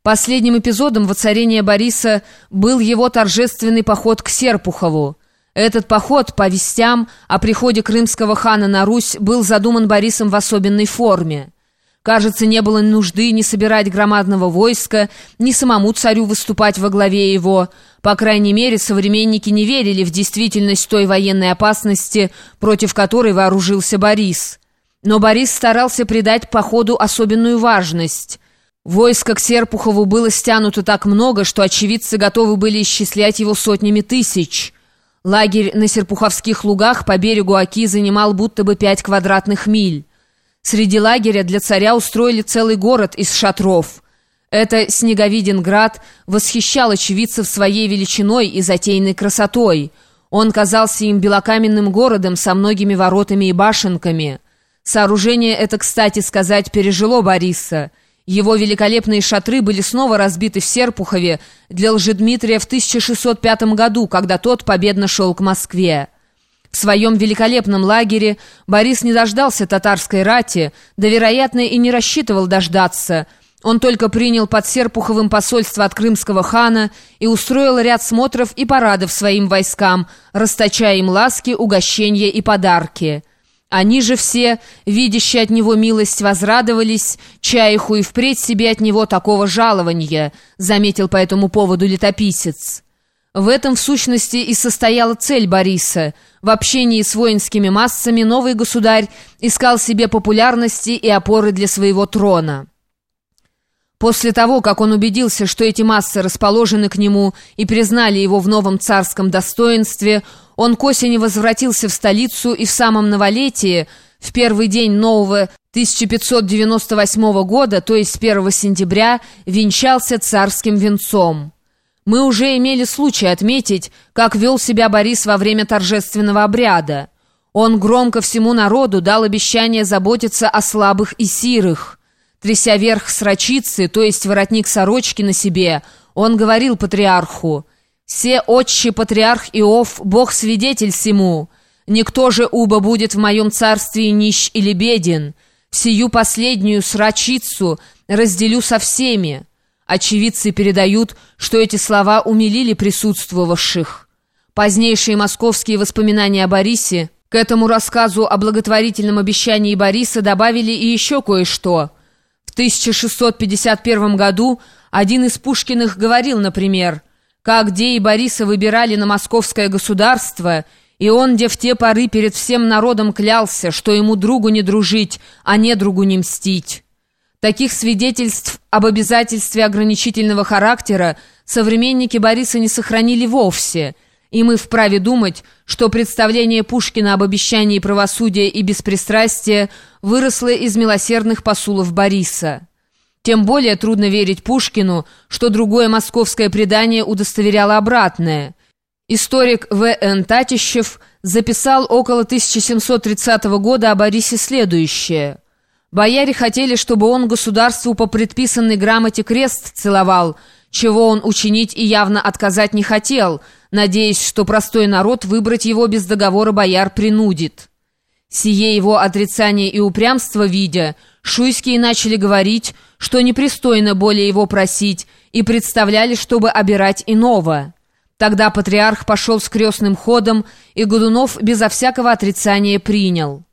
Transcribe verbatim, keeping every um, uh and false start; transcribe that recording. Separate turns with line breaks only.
Последним эпизодом воцарения Бориса был его торжественный поход к Серпухову. Этот поход, по вестям о приходе крымского хана на Русь, был задуман Борисом в особенной форме. Кажется, не было нужды ни собирать громадного войска, ни самому царю выступать во главе его. По крайней мере, современники не верили в действительность той военной опасности, против которой вооружился Борис. Но Борис старался придать походу особенную важность. Войско к Серпухову было стянуто так много, что очевидцы готовы были исчислять его сотнями тысяч. Лагерь на Серпуховских лугах по берегу Оки занимал будто бы пять квадратных миль. Среди лагеря для царя устроили целый город из шатров. Это Снеговиден-град восхищал очевидцев своей величиной и затейной красотой. Он казался им белокаменным городом со многими воротами и башенками. Сооружение это, кстати сказать, пережило Бориса. Его великолепные шатры были снова разбиты в Серпухове для Лжедмитрия в тысяча шестьсот пятом году, когда тот победно шел к Москве. В своем великолепном лагере Борис не дождался татарской рати, да, вероятно, и не рассчитывал дождаться. Он только принял под Серпуховым посольство от крымского хана и устроил ряд смотров и парадов своим войскам, расточая им ласки, угощения и подарки. Они же все, видящие от него милость, возрадовались, чаиху и впредь себе от него такого жалования, заметил по этому поводу летописец. В этом, в сущности, и состояла цель Бориса. В общении с воинскими массами новый государь искал себе популярности и опоры для своего трона. После того, как он убедился, что эти массы расположены к нему и признали его в новом царском достоинстве, он к осени возвратился в столицу и в самом новолетии, в первый день нового тысяча пятьсот девяносто восьмого года, то есть первого сентября, венчался царским венцом. Мы уже имели случай отметить, как вел себя Борис во время торжественного обряда. Он громко всему народу дал обещание заботиться о слабых и сирых. Тряся верх срочицы, то есть воротник сорочки на себе, он говорил патриарху: «Се отче патриарх Иов, Бог свидетель сему. Никто же уба будет в моем царстве нищ или беден. Сию последнюю срочицу разделю со всеми». Очевидцы передают, что эти слова умилили присутствовавших. Позднейшие московские воспоминания о Борисе к этому рассказу о благотворительном обещании Бориса добавили и еще кое-что. В тысяча шестьсот пятьдесят первом году один из Пушкиных говорил, например: «Как де и Бориса выбирали на московское государство, и он, де в те поры перед всем народом клялся, что ему другу не дружить, а не другу не мстить». Таких свидетельств об обязательстве ограничительного характера современники Бориса не сохранили вовсе, и мы вправе думать, что представление Пушкина об обещании правосудия и беспристрастия выросло из милосердных посулов Бориса. Тем более трудно верить Пушкину, что другое московское предание удостоверяло обратное. Историк В Н Татищев записал около тысяча семьсот тридцатого года о Борисе следующее: «Бояре хотели, чтобы он государству по предписанной грамоте крест целовал, чего он учинить и явно отказать не хотел, надеясь, что простой народ выбрать его без договора бояр принудит». Сие его отрицание и упрямство видя, шуйские начали говорить, что непристойно более его просить, и представляли, чтобы обирать иного. Тогда патриарх пошел с крестным ходом, и Годунов безо всякого отрицания принял.